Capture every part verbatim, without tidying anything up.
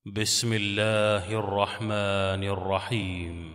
بسم الله الرحمن الرحيم.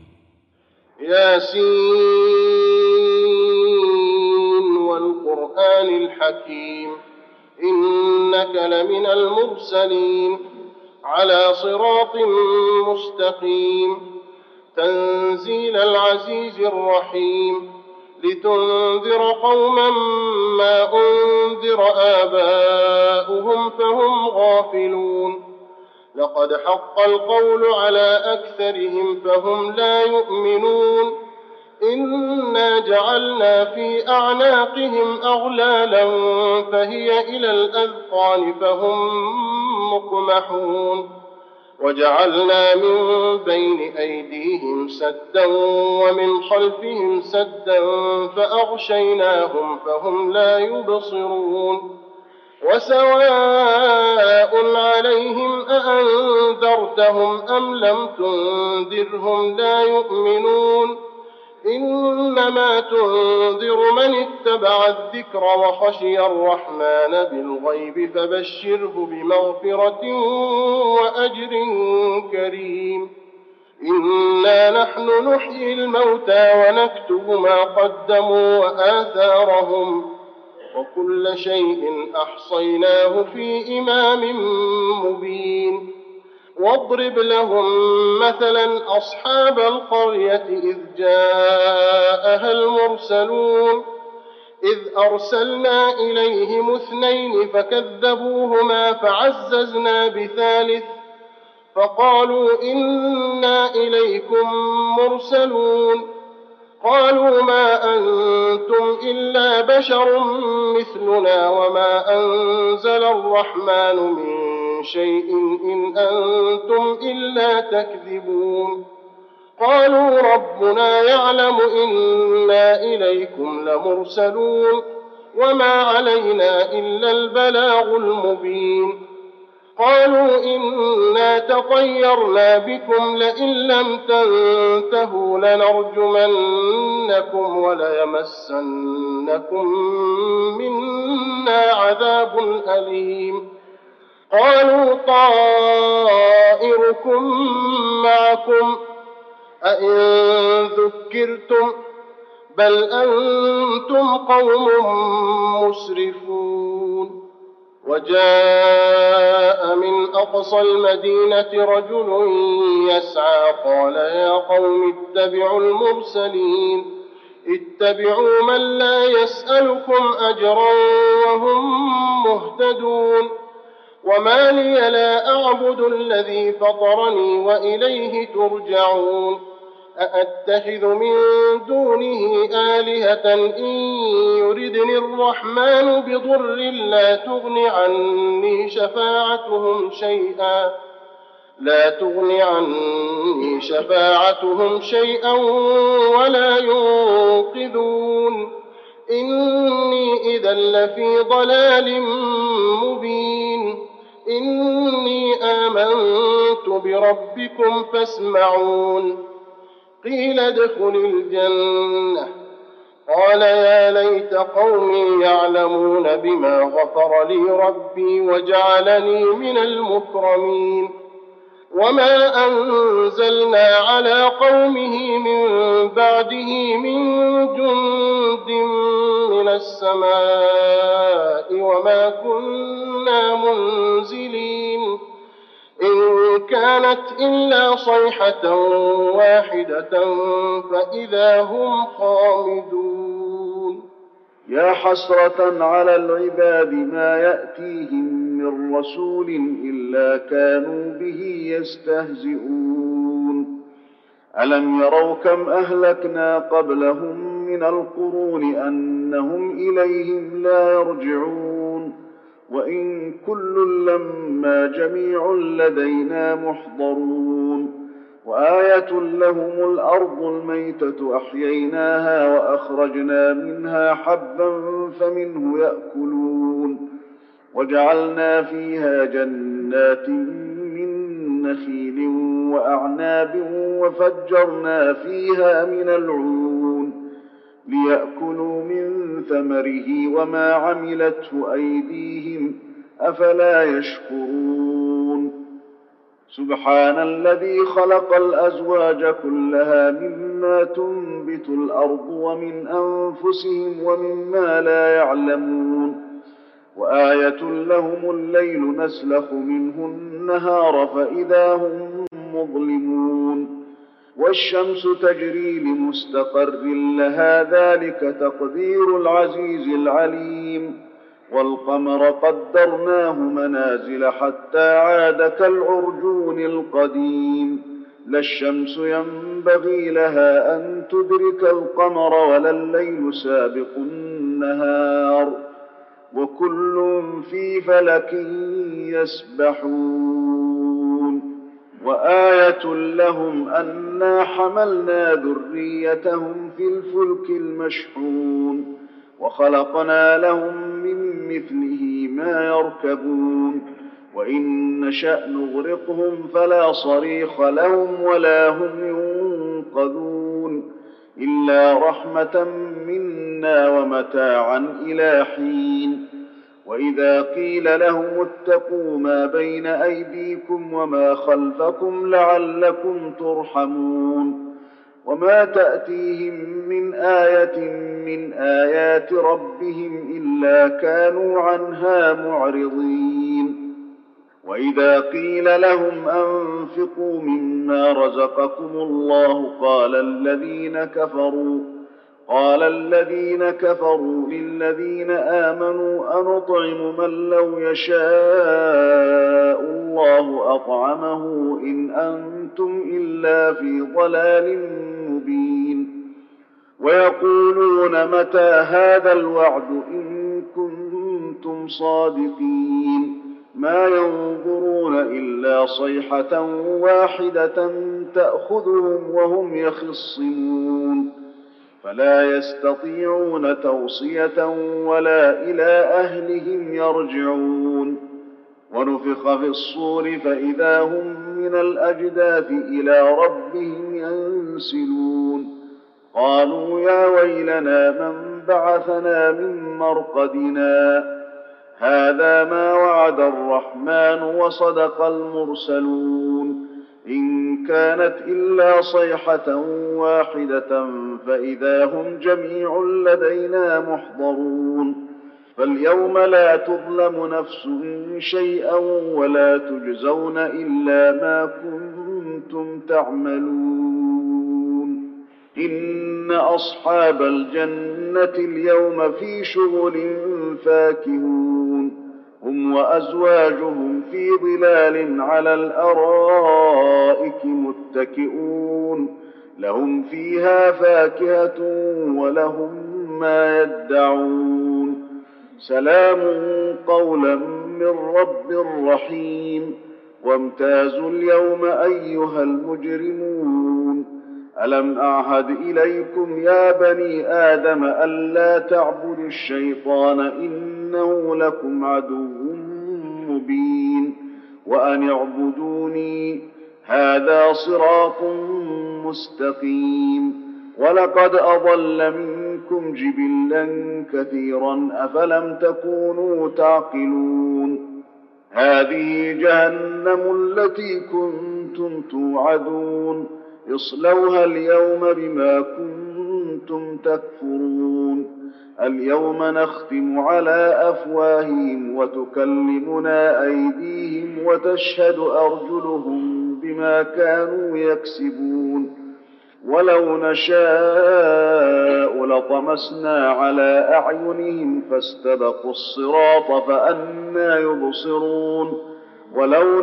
ياسين والقرآن الحكيم إنك لمن المرسلين على صراط مستقيم تنزيل العزيز الرحيم لتنذر قوما ما أنذر آباؤهم فهم غافلون لقد حق القول على أكثرهم فهم لا يؤمنون إنا جعلنا في أعناقهم أغلالا فهي إلى الأذقان فهم مقمحون وجعلنا من بين أيديهم سدا ومن خلفهم سدا فأغشيناهم فهم لا يبصرون وسواء عليهم أأنذرتهم أم لم تنذرهم لا يؤمنون إنما تنذر من اتبع الذكر وخشي الرحمن بالغيب فبشره بمغفرة وأجر كريم إنا نحن نحيي الموتى ونكتب ما قدموا وآثارهم وكل شيء أحصيناه في إمام مبين واضرب لهم مثلا أصحاب القرية إذ جاءها المرسلون إذ أرسلنا إليهم اثنين فكذبوهما فعززنا بثالث فقالوا إنا إليكم مرسلون قالوا ما أنتم إلا بشر مثلنا وما أنزل الرحمن من شيء إن أنتم إلا تكذبون قالوا ربنا يعلم إنا إليكم لمرسلون وما علينا إلا البلاغ المبين قالوا إنا تطيرنا بكم لئن لم تنتهوا لنرجمنكم وليمسنكم منا عذاب أليم قالوا طائركم معكم أئن ذكرتم بل أنتم قوم مسرفون وجاء من أقصى المدينة رجل يسعى قال يا قوم اتبعوا المرسلين اتبعوا من لا يسألكم أجرا وهم مهتدون وما لي لا أعبد الذي فطرني وإليه ترجعون أأتخذ من دونه آلهة إن يردني الرحمن بضر لا تغن عني شفاعتهم شيئا لا تغن عني شفاعتهم شيئا ولا ينقذون إني إذا لفي ضلال مبين إني آمنت بربكم فاسمعون قيل ادخل الجنة قال يا ليت قومي يعلمون بما غفر لي ربي وجعلني من المكرمين وما أنزلنا على قومه من بعده من جند من السماء وما كنا منزلين إن كانت إلا صيحة واحدة فإذا هم خامدون يا حسرة على العباد ما يأتيهم من رسول إلا كانوا به يستهزئون ألم يروا كم أهلكنا قبلهم من القرون أنهم إليهم لا يرجعون وإن كل لما جميع لدينا محضرون وآية لهم الأرض الميتة أحييناها وأخرجنا منها حبا فمنه يأكلون وجعلنا فيها جنات من نخيل وأعناب وفجرنا فيها من العيون ليأكلوا من ثمره وما عملته أيديهم أفلا يشكرون سبحان الذي خلق الأزواج كلها مما تنبت الأرض ومن أنفسهم ومما لا يعلمون وآية لهم الليل نسلخ منه النهار فإذا هم مظلمون والشمس تجري لمستقر لها ذلك تقدير العزيز العليم والقمر قدرناه منازل حتى عاد كالعرجون القديم لا الشمس ينبغي لها أن تدرك القمر ولا الليل سابق النهار وكل في فلك يسبحون وآية لهم أنا حملنا ذريتهم في الفلك المشحون وخلقنا لهم من مثله ما يركبون وإن نشأ نغرقهم فلا صريخ لهم ولا هم ينقذون إلا رحمة منا ومتاعا إلى حين وإذا قيل لهم اتقوا ما بين أيديكم وما خلفكم لعلكم ترحمون وما تأتيهم من آية من آيات ربهم إلا كانوا عنها معرضين وإذا قيل لهم أنفقوا مما رزقكم الله قال الذين كفروا قال الذين كفروا للذين آمنوا أنطعم من لو يشاء الله أطعمه إن أنتم إلا في ضلال مبين ويقولون متى هذا الوعد إن كنتم صادقين ما ينظرون إلا صيحة واحدة تأخذهم وهم يخصمون فلا يستطيعون توصية ولا إلى أهلهم يرجعون ونفخ في الصور فإذا هم من الأجداث إلى ربهم ينسلون قالوا يا ويلنا من بعثنا من مرقدنا هذا ما وعد الرحمن وصدق المرسلون إن كانت إلا صيحة واحدة فإذا هم جميع لدينا محضرون فاليوم لا تظلم نفس شيئا ولا تجزون إلا ما كنتم تعملون إن أصحاب الجنة اليوم في شغل فاكهون هم وأزواجهم في ظلال على الأرائك متكئون لهم فيها فاكهة ولهم ما يدعون سلام قولا من رب رحيم وامتازوا اليوم أيها المجرمون ألم أعهد إليكم يا بني آدم ألا تعبدوا الشيطان إنه لكم عدو مبين وأن اعبدوني هذا صراط مستقيم ولقد أضل منكم جبلا كثيرا أفلم تكونوا تعقلون هذه جهنم التي كنتم توعدون اصلوها اليوم بما كنتم تكفرون اليوم نختم على أفواههم وتكلمنا أيديهم وتشهد أرجلهم بما كانوا يكسبون ولو نشاء لطمسنا على أعينهم فاستبقوا الصراط فأنى يبصرون ولو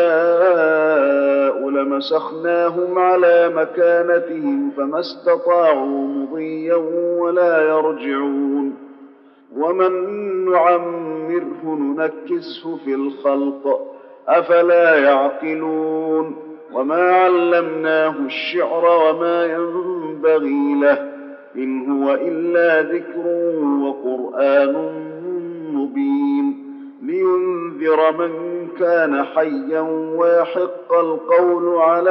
نشاء لمسخناهم على مكانتهم فما استطاعوا مضيا ولا يرجعون ومن نعمره ننكسه في الخلق أفلا يعقلون وما علمناه الشعر وما ينبغي له إن هو إلا ذكر وقرآن مبين لينذر من كان حيا ويحق القول على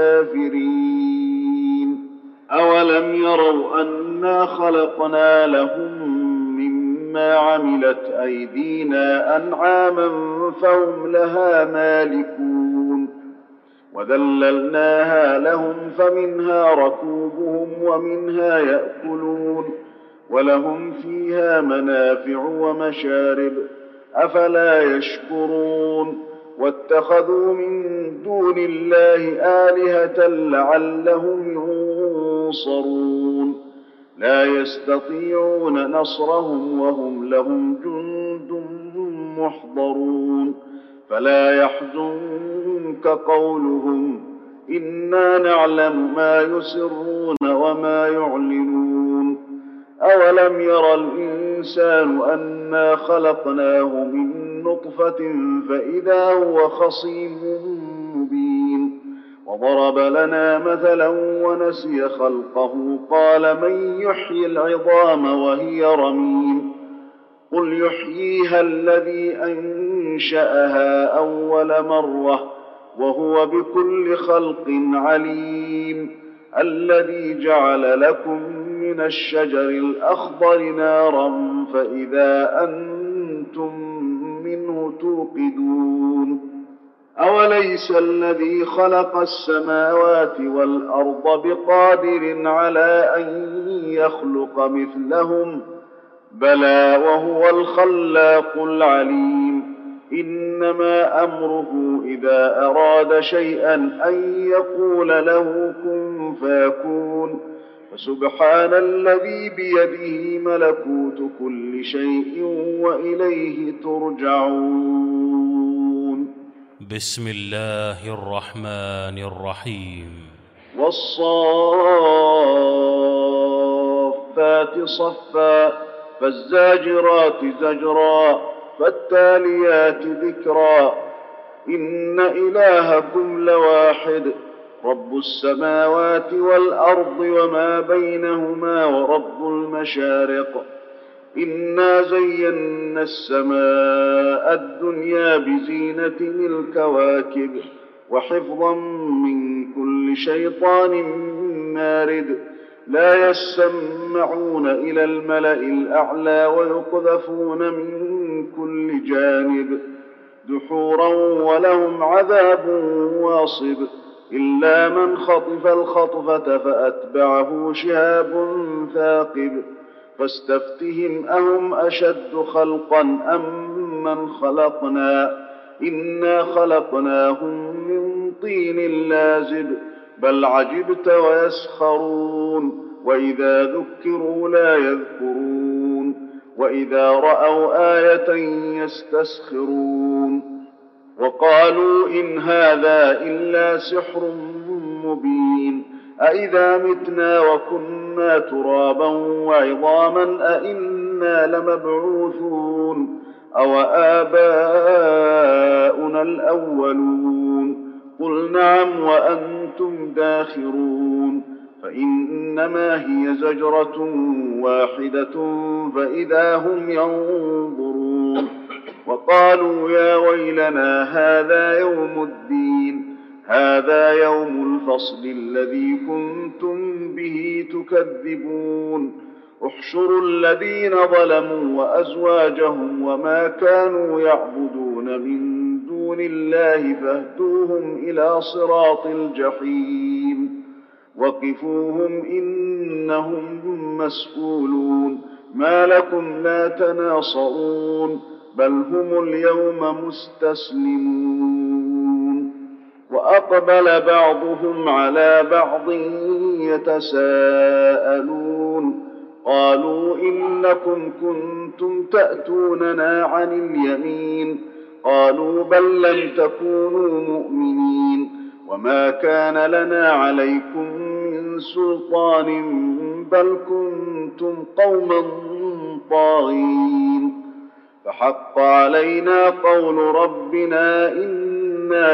الكافرين أولم يروا أنا خلقنا لهم مما عملت أيدينا أنعاما فهم لها مالكون وذللناها لهم فمنها ركوبهم ومنها يأكلون ولهم فيها منافع ومشارب أفلا يشكرون واتخذوا من دون الله آلهة لعلهم ينصرون لا يستطيعون نصرهم وهم لهم جند محضرون فلا يحزنك قولهم إنا نعلم ما يسرون وما يعلنون أولم ير الإنسان أنا خلقناه من نطفة فإذا هو خصيم مبين وضرب لنا مثلا ونسي خلقه قال من يحيي العظام وهي رميم قل يحييها الذي أنشأها أول مرة وهو بكل خلق عليم الذي جعل لكم من الشجر الأخضر نارا فإذا أنتم منه توقدون أوليس الذي خلق السماوات والأرض بقادر على أن يخلق مثلهم بلى وهو الخلاق العليم إنما أمره إذا أراد شيئا أن يقول له كن فيكون فسبحان الذي بيده ملكوت كل شيء وإليه ترجعون. بسم الله الرحمن الرحيم. والصافات صفا فالزاجرات زجرا فالتاليات ذكرا إن إلهكم لواحد رب السماوات والأرض وما بينهما ورب المشارق إنا زينا السماء الدنيا بزينة الكواكب وحفظا من كل شيطان مارد لا يسمعون إلى الملأ الأعلى ويقذفون من كل جانب دحورا ولهم عذاب واصب إلا من خطف الخطفة فأتبعه شهاب ثاقب فاستفتهم أهم أشد خلقا أم من خلقنا إنا خلقناهم من طين لازب بل عجبت ويسخرون وإذا ذكروا لا يذكرون وإذا رأوا آية يستسخرون وقالوا إن هذا إلا سحر مبين أإذا متنا وكنا ترابا وعظاما أإنا لمبعوثون أو آباؤنا الأولون قل نعم وأنتم داخرون فإنما هي زجرة واحدة فإذا هم ينظرون وقالوا يا ويلنا هذا يوم الدين هذا يوم الفصل الذي كنتم به تكذبون احشروا الذين ظلموا وأزواجهم وما كانوا يعبدون من دون الله فاهدوهم إلى صراط الجحيم وقفوهم إنهم مسؤولون ما لكم لا تناصرون بل هم اليوم مستسلمون وأقبل بعضهم على بعض يتساءلون قالوا إنكم كنتم تأتوننا عن اليمين قالوا بل لم تكونوا مؤمنين وما كان لنا عليكم من سلطان بل كنتم قوما طاغين فحق علينا قول ربنا إنا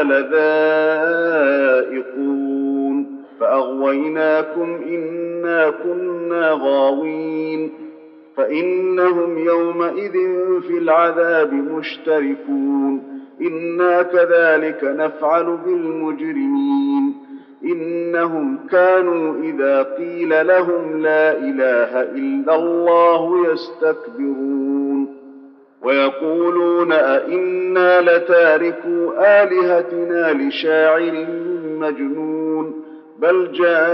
لذائقون فأغويناكم إنا كنا غاوين فإنهم يومئذ في العذاب مشتركون إنا كذلك نفعل بالمجرمين إنهم كانوا إذا قيل لهم لا إله إلا الله يستكبرون ويقولون أئنا لتاركو آلهتنا لشاعر مجنون بل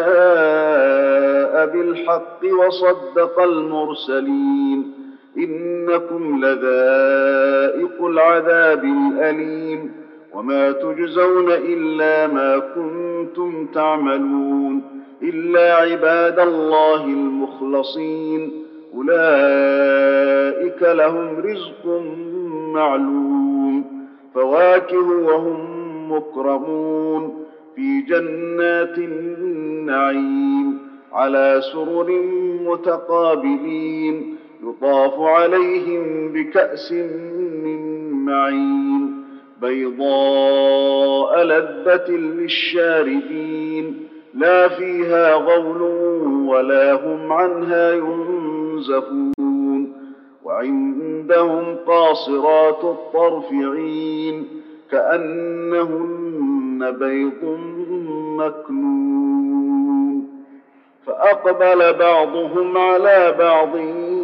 جاء بالحق وصدق المرسلين إنكم لذائق العذاب الأليم وما تجزون إلا ما كنتم تعملون إلا عباد الله المخلصين أولئك لهم رزق معلوم فواكه وهم مكرمون في جنات النعيم على سرر متقابلين يطاف عليهم بكأس من معين بيضاء لذة للشاربين لا فيها غول ولا هم عنها ينزفون وعندهم قاصرات الطرف عين كأنهن بيض مكنون فأقبل بعضهم على بعض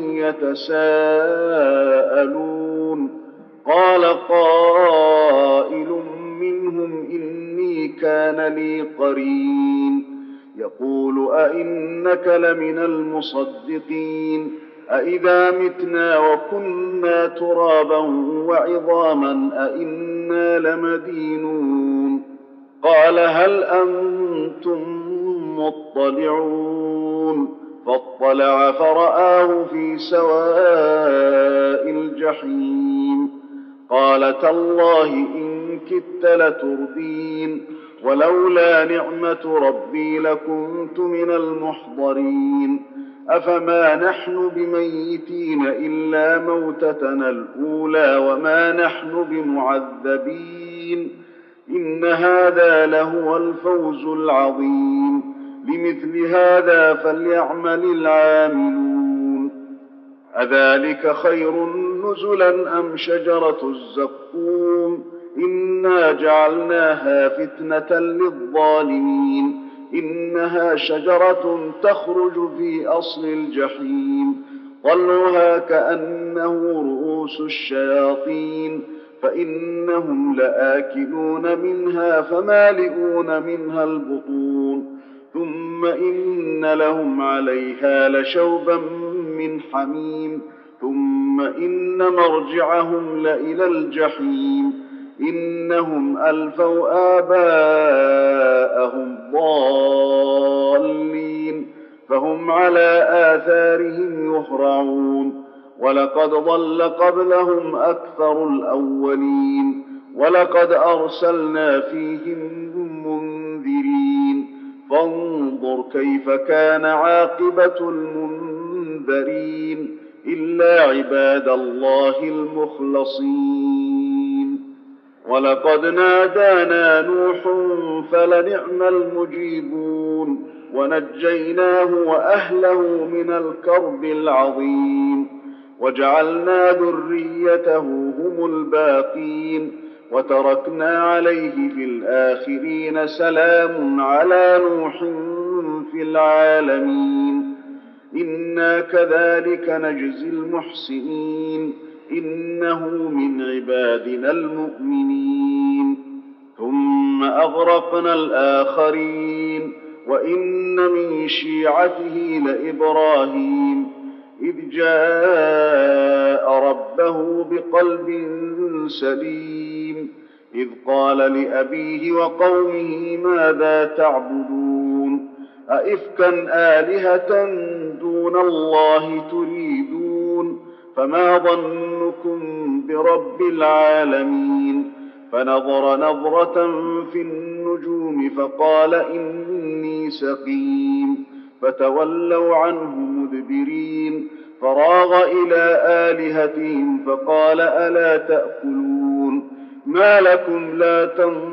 يتساءلون قال قائل منهم إني كان لي قرين يقول أئنك لمن المصدقين أئذا متنا وكنا ترابا وعظاما أئنا لمدينون قال هل أنتم مطلعون فاطلع فرآه في سواء الجحيم قال تالله إن كدت لتردين ولولا نعمة ربي لكنت من المحضرين أفما نحن بميتين إلا موتتنا الأولى وما نحن بمعذبين إن هذا لهو الفوز العظيم لمثل هذا فليعمل العاملون أذلك خير نزلا أم شجرة الزقوم إنا جعلناها فتنة للظالمين إنها شجرة تخرج في أصل الجحيم طلعها كأنه رؤوس الشياطين فإنهم لآكلون منها فمالئون منها البطون ثم إن لهم عليها لشوبا من حميم ثم إن مرجعهم لإلى الجحيم إنهم ألفوا آباءهم ضالين فهم على آثارهم يهرعون ولقد ضل قبلهم أكثر الأولين ولقد أرسلنا فيهم منذرين فانظر كيف كان عاقبة المنذرين إلا عباد الله المخلصين ولقد نادانا نوح فلنعم المجيبون ونجيناه وأهله من الكرب العظيم وجعلنا ذريته هم الباقين وتركنا عليه في الآخرين سلام على نوح في العالمين إنا كذلك نجزي المحسنين إنه من عبادنا المؤمنين ثم أغرقنا الآخرين وإن من شيعته لإبراهيم إذ جاء ربه بقلب سليم إذ قال لأبيه وقومه ماذا تعبدون أئفكا آلهة دون الله تريدون فما ظنكم برب العالمين فنظر نظرة في النجوم فقال إني سقيم فتولوا عنه مدبرين فراغ إلى آلهتهم فقال ألا تأكلون ما لكم لا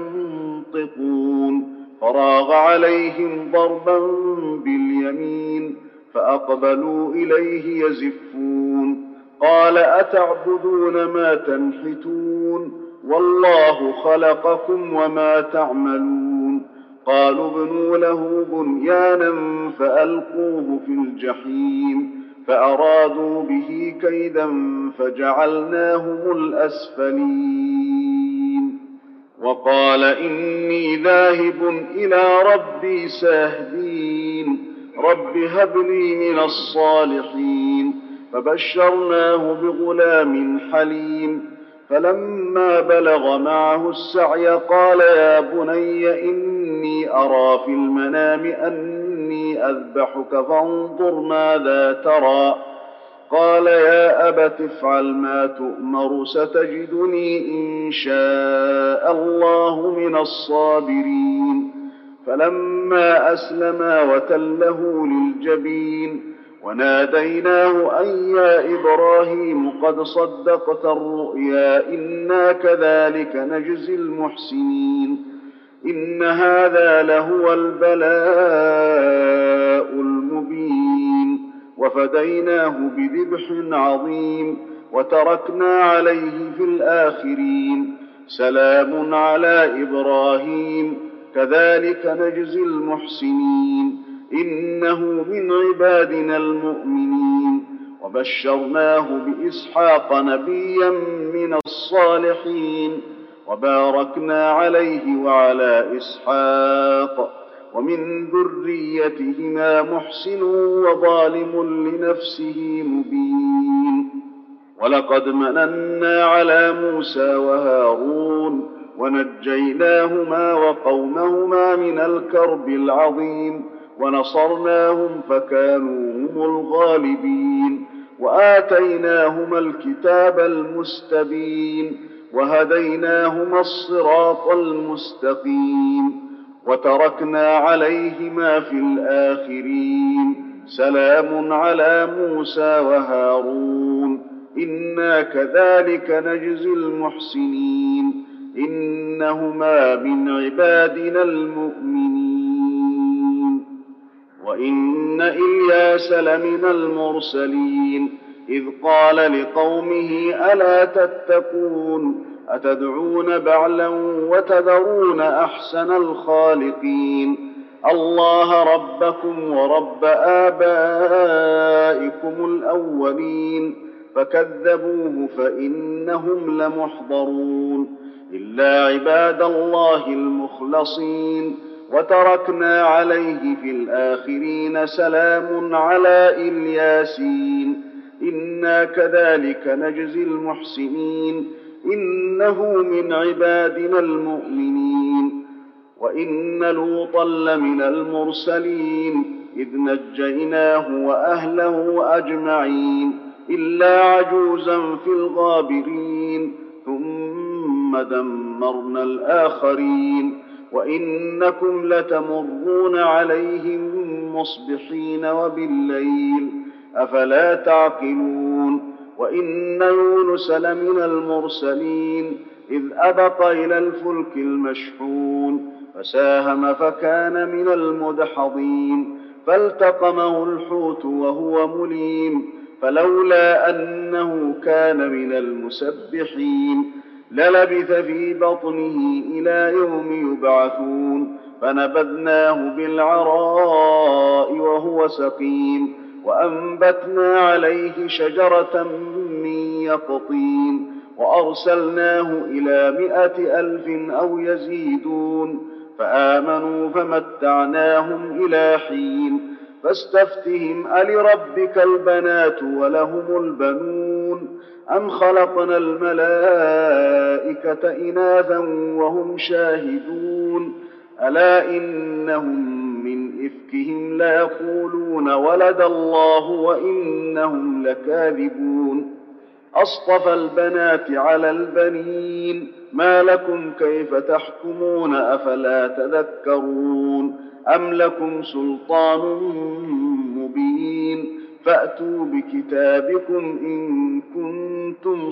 تنطقون فراغ عليهم ضربا باليمين فأقبلوا إليه يزفون قال أتعبدون ما تنحتون والله خلقكم وما تعملون قالوا ابنوا له بنيانا فألقوه في الجحيم فأرادوا به كيدا فجعلناهم الأسفلين وقال إني ذاهب إلى ربي سيهدين رب هب لي من الصالحين فبشرناه بغلام حليم فلما بلغ معه السعي قال يا بني إني أرى في المنام أني أذبحك فانظر ماذا ترى قال يا أبت افعل ما تؤمر ستجدني إن شاء الله من الصابرين فلما أسلما وتله للجبين وناديناه أن يا إبراهيم قد صدقت الرؤيا إنا كذلك نجزي المحسنين إن هذا لهو البلاء المبين وفديناه بذبح عظيم وتركنا عليه في الآخرين سلام على إبراهيم كذلك نجزي المحسنين إنه من عبادنا المؤمنين وبشرناه بإسحاق نبيا من الصالحين وباركنا عليه وعلى إسحاق ومن ذريتهما محسن وظالم لنفسه مبين ولقد مننا على موسى وهارون ونجيناهما وقومهما من الكرب العظيم ونصرناهم فكانوا هم الغالبين وآتيناهما الكتاب المستبين وهديناهما الصراط المستقيم وتركنا عليهما في الآخرين سلام على موسى وهارون إنا كذلك نجزي المحسنين إنهما من عبادنا المؤمنين وإن إلياس لمن المرسلين إذ قال لقومه ألا تتقون أتدعون بعلا وتذرون أحسن الخالقين الله ربكم ورب آبائكم الأولين فكذبوه فإنهم لمحضرون إلا عباد الله المخلصين وتركنا عليه في الآخرين سلام على الياسين إنا كذلك نجزي المحسنين إنه من عبادنا المؤمنين وإن لوطا لمن المرسلين إذ نجيناه وأهله أجمعين إلا عجوزا في الغابرين ثم دمرنا الآخرين وإنكم لتمرون عليهم مصبحين وبالليل أفلا تعقلون وإن يونس لمن المرسلين إذ أبق إلى الفلك المشحون فساهم فكان من المدحضين فالتقمه الحوت وهو مليم فلولا أنه كان من المسبحين للبث في بطنه إلى يوم يبعثون فنبذناه بالعراء وهو سقيم وأنبتنا عليه شجرة من يقطين وأرسلناه إلى مائة ألف أو يزيدون فآمنوا فمتعناهم إلى حين فاستفتهم ألربك البنات ولهم البنون أم خلقنا الملائكة إناثا وهم شاهدون ألا إنهم من إفكهم ليقولون ولد الله وإنهم لكاذبون أصطفى البنات على البنين ما لكم كيف تحكمون أفلا تذكرون أم لكم سلطان مبين فأتوا بكتابكم إن كنتم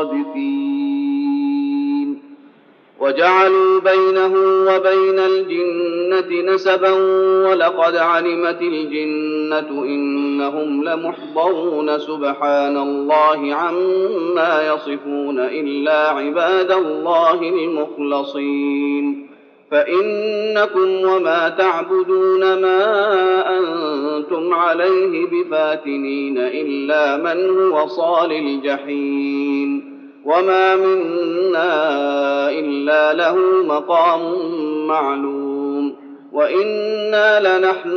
صادقين وجعلوا بينه وبين الجنة نسبا ولقد علمت الجنة إنهم لمحضرون سبحان الله عما يصفون إلا عباد الله المخلصين فإنكم وما تعبدون ما أنتم عليه بفاتنين إلا من هو صال الجحيم وما منا إلا له مقام معلوم وإنا لنحن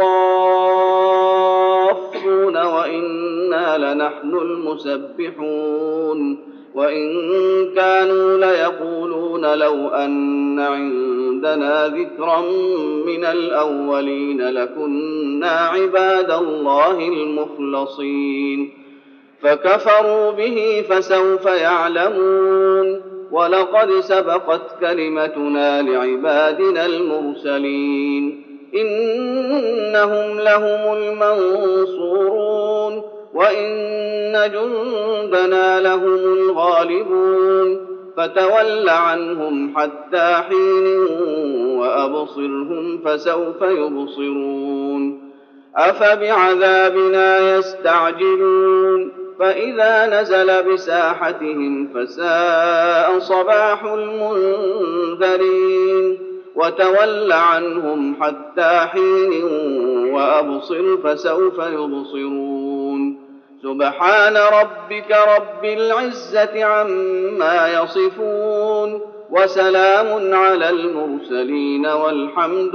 الصافون وإنا لنحن المسبحون وإن كانوا ليقولون لو أن عندنا ذكرا من الأولين لكنا عباد الله المخلصين فكفروا به فسوف يعلمون ولقد سبقت كلمتنا لعبادنا المرسلين إنهم لهم المنصورون وإن جندنا لهم الغالبون فتول عنهم حتى حين وأبصرهم فسوف يبصرون أفبعذابنا يستعجلون فإذا نزل بساحتهم فساء صباح المنذرين وتول عنهم حتى حين وأبصر فسوف يبصرون سبحان ربك رب العزة عما يصفون وسلام على المرسلين والحمد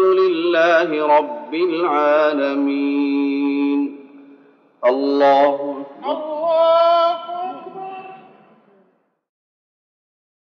لله رب العالمين. الله أكبر.